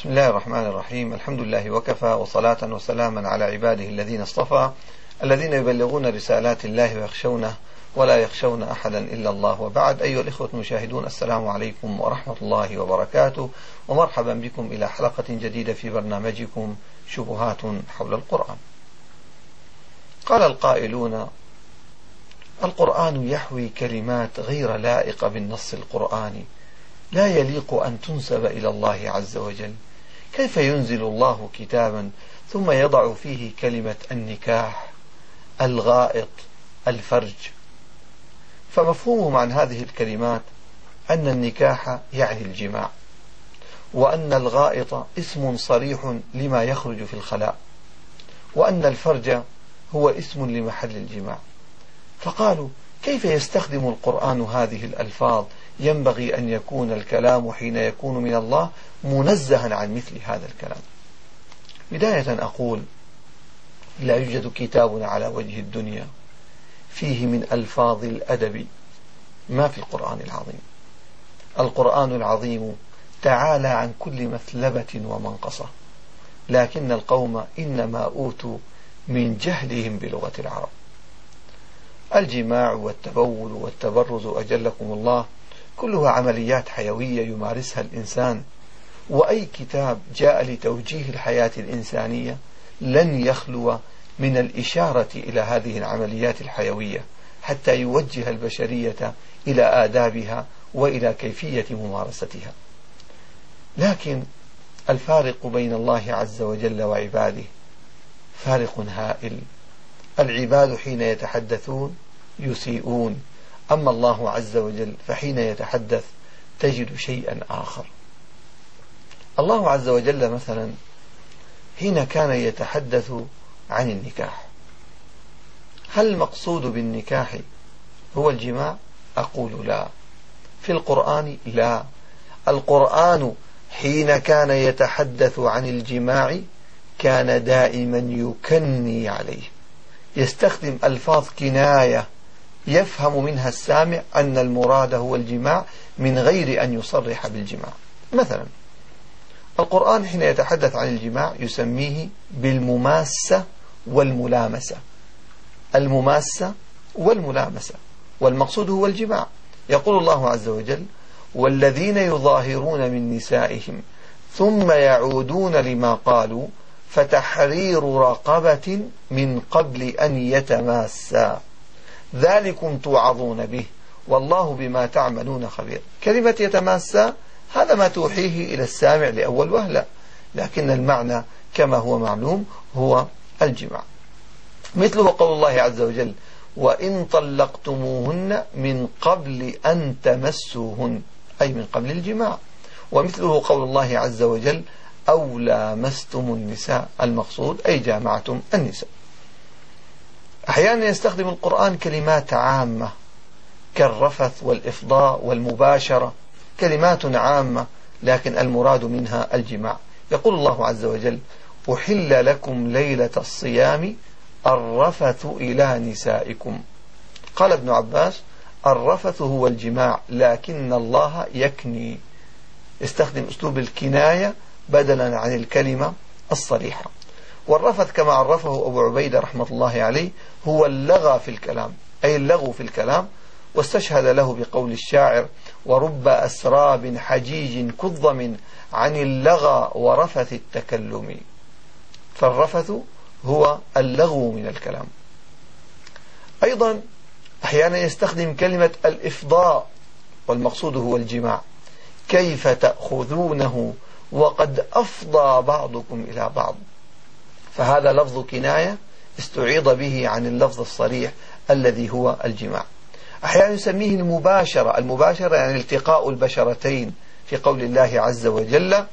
بسم الله الرحمن الرحيم. الحمد لله وكفى، وصلاة وسلاما على عباده الذين اصطفى، الذين يبلغون رسالات الله ويخشونه ولا يخشون أحدا إلا الله، وبعد. أيها الإخوة المشاهدون، السلام عليكم ورحمة الله وبركاته، ومرحبا بكم إلى حلقة جديدة في برنامجكم شبهات حول القرآن. قال القائلون: القرآن يحوي كلمات غير لائقة بالنص القرآني، لا يليق أن تنسب إلى الله عز وجل. كيف ينزل الله كتابا ثم يضع فيه كلمة النكاح، الغائط، الفرج؟ فمفهومهم عن هذه الكلمات أن النكاح يعني الجماع، وأن الغائط اسم صريح لما يخرج في الخلاء، وأن الفرج هو اسم لمحل الجماع. فقالوا: كيف يستخدم القرآن هذه الألفاظ؟ ينبغي أن يكون الكلام حين يكون من الله منزها عن مثل هذا الكلام. بداية أقول: لا يوجد كتاب على وجه الدنيا فيه من ألفاظ الأدب ما في القرآن العظيم. القرآن العظيم تعالى عن كل مثلبة ومنقصة، لكن القوم إنما أوتوا من جهلهم بلغة العرب. الجماع والتبول والتبرز أجلكم الله كلها عمليات حيوية يمارسها الإنسان، وأي كتاب جاء لتوجيه الحياة الإنسانية لن يخلو من الإشارة إلى هذه العمليات الحيوية حتى يوجه البشرية إلى آدابها وإلى كيفية ممارستها. لكن الفارق بين الله عز وجل وعباده فارق هائل. العباد حين يتحدثون يسيئون، أما الله عز وجل فحين يتحدث تجد شيئا آخر. الله عز وجل مثلا حين كان يتحدث عن النكاح، هل المقصود بالنكاح هو الجماع؟ أقول لا. في القرآن لا. القرآن حين كان يتحدث عن الجماع كان دائما يكني عليه، يستخدم ألفاظ كناية يفهم منها السامع أن المراد هو الجماع من غير أن يصرح بالجماع. مثلا القرآن حين يتحدث عن الجماع يسميه بالمماسة والملامسة. المماسة والملامسة، والمقصود هو الجماع. يقول الله عز وجل: والذين يظاهرون من نسائهم ثم يعودون لما قالوا فتحرير رقبة من قبل أن يتماسا ذلكم توعظون به والله بما تعملون خبير. كلمة يتماسا هذا ما توحيه إلى السامع لأول وهلة، لكن المعنى كما هو معلوم هو الجماع. مثله قول الله عز وجل: وإن طلقتموهن من قبل أن تمسوهن، أي من قبل الجماع. ومثله قول الله عز وجل: أو لامستم النساء، المقصود أي جامعتم النساء. أحيانا يستخدم القرآن كلمات عامة كالرفث والإفضاء والمباشرة، كلمات عامة لكن المراد منها الجماع. يقول الله عز وجل: أحل لكم ليلة الصيام الرفث إلى نسائكم. قال ابن عباس: الرفث هو الجماع، لكن الله يكني، يستخدم أسلوب الكناية بدلا عن الكلمة الصريحة. والرفث كما عرفه أبو عبيدة رحمة الله عليه هو اللغى في الكلام، أي اللغو في الكلام، واستشهد له بقول الشاعر: ورب أسراب حجيج كظم عن اللغى ورفث التكلم. فالرفث هو اللغو من الكلام. أيضا أحيانا يستخدم كلمة الإفضاء، والمقصود هو الجماع. كيف تأخذونه وقد أفضى بعضكم إلى بعض، فهذا لفظ كناية استعيض به عن اللفظ الصريح الذي هو الجماع. أحيانا يسميه المباشرة. المباشرة يعني التقاء البشرتين، في قول الله عز وجل: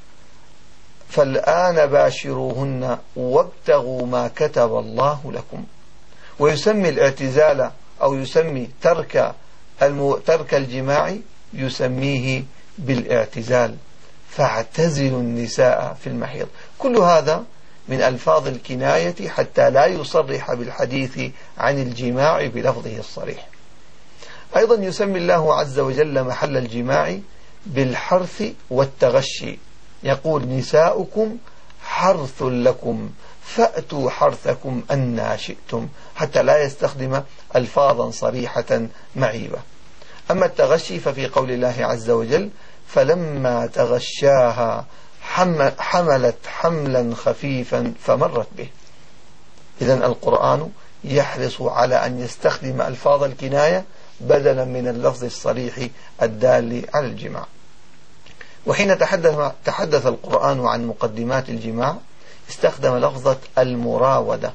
فالآن باشروهن وابتغوا ما كتب الله لكم. ويسمي الاعتزال أو يسمي ترك الجماع يسميه بالاعتزال، فاعتزلوا النساء في المحيض. كل هذا من ألفاظ الكناية حتى لا يصرح بالحديث عن الجماع بلفظه الصريح. أيضا يسمي الله عز وجل محل الجماع بالحرث والتغشي، يقول نساؤكم حرث لكم فأتوا حرثكم أنى شئتم، حتى لا يستخدم ألفاظا صريحة معيبة. أما التغشي ففي قول الله عز وجل فلما تغشاها حملت حملا خفيفا فمرت به. إذن القرآن يحرص على أن يستخدم ألفاظ الكناية بدلا من اللفظ الصريح الدال على الجماع. وحين تحدث القرآن عن مقدمات الجماع استخدم لفظة المراودة،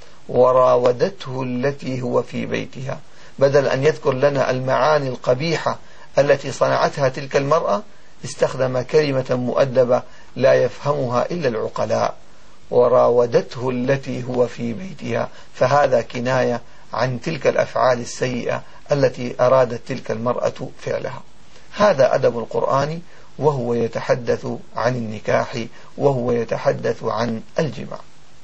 وراودته التي هو في بيتها، بدل أن يذكر لنا المعاني القبيحة التي صنعتها تلك المرأة استخدم كلمة مؤدبة لا يفهمها إلا العقلاء، وراودته التي هو في بيتها، فهذا كناية عن تلك الأفعال السيئة التي أرادت تلك المرأة فعلها. هذا أدب القرآن وهو يتحدث عن النكاح وهو يتحدث عن الجماع.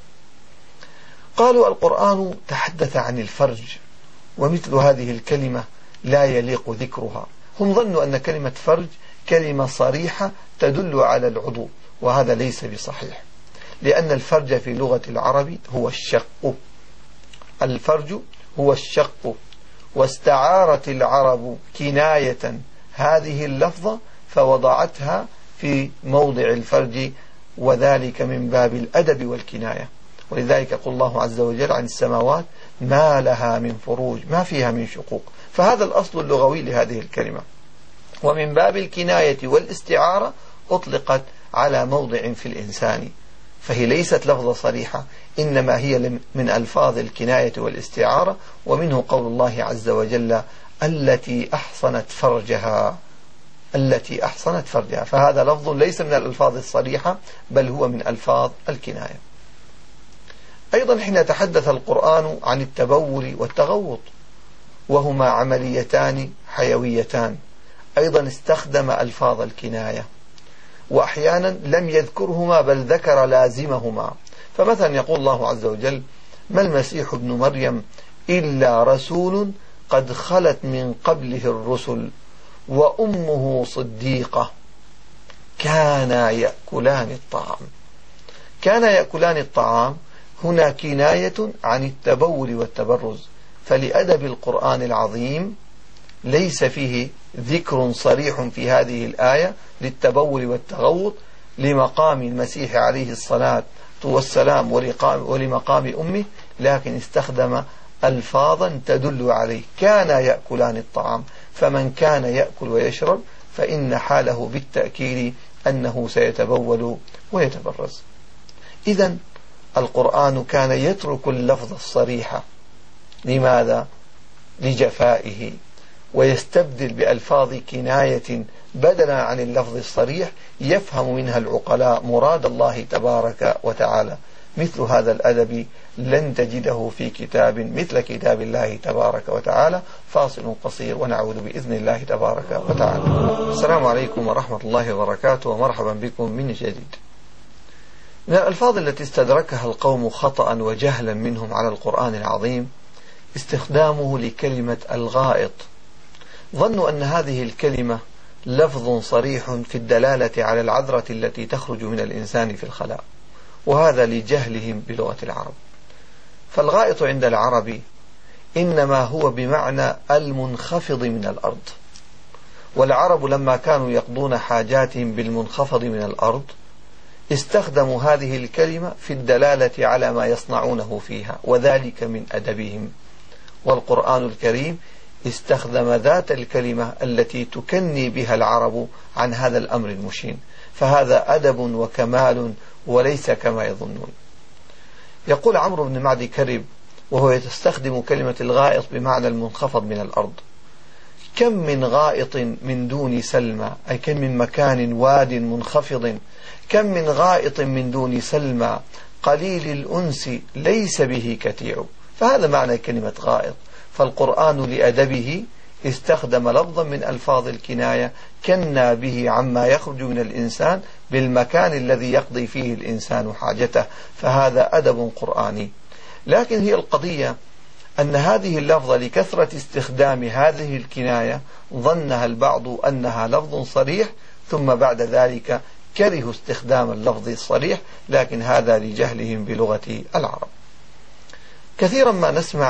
قالوا القرآن تحدث عن الفرج، ومثل هذه الكلمة لا يليق ذكرها. هم ظنوا أن كلمة فرج كلمة صريحة تدل على العضو، وهذا ليس بصحيح، لأن الفرج في لغة العرب هو الشق. الفرج هو الشق، واستعارت العرب كناية هذه اللفظة فوضعتها في موضع الفرج، وذلك من باب الأدب والكناية. ولذلك يقول الله عز وجل عن السماوات ما لها من فروج، ما فيها من شقوق، فهذا الأصل اللغوي لهذه الكلمة. ومن باب الكناية والاستعارة أطلقت على موضع في الإنسان، فهي ليست لفظة صريحة، إنما هي من ألفاظ الكناية والاستعارة. ومنه قول الله عز وجل التي أحصنت فرجها، التي أحصنت فرجها، فهذا لفظ ليس من الألفاظ الصريحة بل هو من ألفاظ الكناية. أيضا حين تحدث القرآن عن التبول والتغوط وهما عمليتان حيويتان أيضا استخدم ألفاظ الكناية، وأحيانا لم يذكرهما بل ذكر لازمهما. فمثلا يقول الله عز وجل ما المسيح ابن مريم إلا رسول قد خلت من قبله الرسل وأمه صديقة كانا يأكلان الطعام. كان يأكلان الطعام هنا كناية عن التبول والتبرز، فلأدب القرآن العظيم ليس فيه ذكر صريح في هذه الآية للتبول والتغوط لمقام المسيح عليه الصلاة والسلام ولمقام أمه، لكن استخدم ألفاظا تدل عليه. كان يأكلان الطعام، فمن كان يأكل ويشرب فإن حاله بالتأكيد أنه سيتبول ويتبرز. إذن القرآن كان يترك اللفظ الصريح. لماذا؟ لجفائه، ويستبدل بألفاظ كناية بدلا عن اللفظ الصريح يفهم منها العقلاء مراد الله تبارك وتعالى. مثل هذا الأدب لن تجده في كتاب مثل كتاب الله تبارك وتعالى. فاصل قصير ونعود بإذن الله تبارك وتعالى. السلام عليكم ورحمة الله وبركاته، ومرحبا بكم من جديد. من الألفاظ التي استدركها القوم خطأ وجهلا منهم على القرآن العظيم استخدامه لكلمة الغائط. ظنوا أن هذه الكلمة لفظ صريح في الدلالة على العذرة التي تخرج من الإنسان في الخلاء، وهذا لجهلهم بلغة العرب. فالغائط عند العرب إنما هو بمعنى المنخفض من الأرض، والعرب لما كانوا يقضون حاجاتهم بالمنخفض من الأرض استخدموا هذه الكلمة في الدلالة على ما يصنعونه فيها، وذلك من أدبهم. والقرآن الكريم استخدم ذات الكلمة التي تكني بها العرب عن هذا الأمر المشين، فهذا أدب وكمال وليس كما يظنون. يقول عمرو بن معدي كرب وهو يستخدم كلمة الغائط بمعنى المنخفض من الأرض: كم من غائط من دون سلمى، أي كم من مكان واد منخفض، كم من غائط من دون سلمى قليل الأنس ليس به كتيع. فهذا معنى كلمة غائط. فالقرآن لأدبه استخدم لفظا من ألفاظ الكناية كنى به عما يخرج من الإنسان بالمكان الذي يقضي فيه الإنسان حاجته، فهذا أدب قرآني. لكن هي القضية أن هذه اللفظة لكثرة استخدام هذه الكناية ظنها البعض أنها لفظ صريح، ثم بعد ذلك كرهوا استخدام اللفظ الصريح، لكن هذا لجهلهم بلغة العرب. كثيرا ما نسمع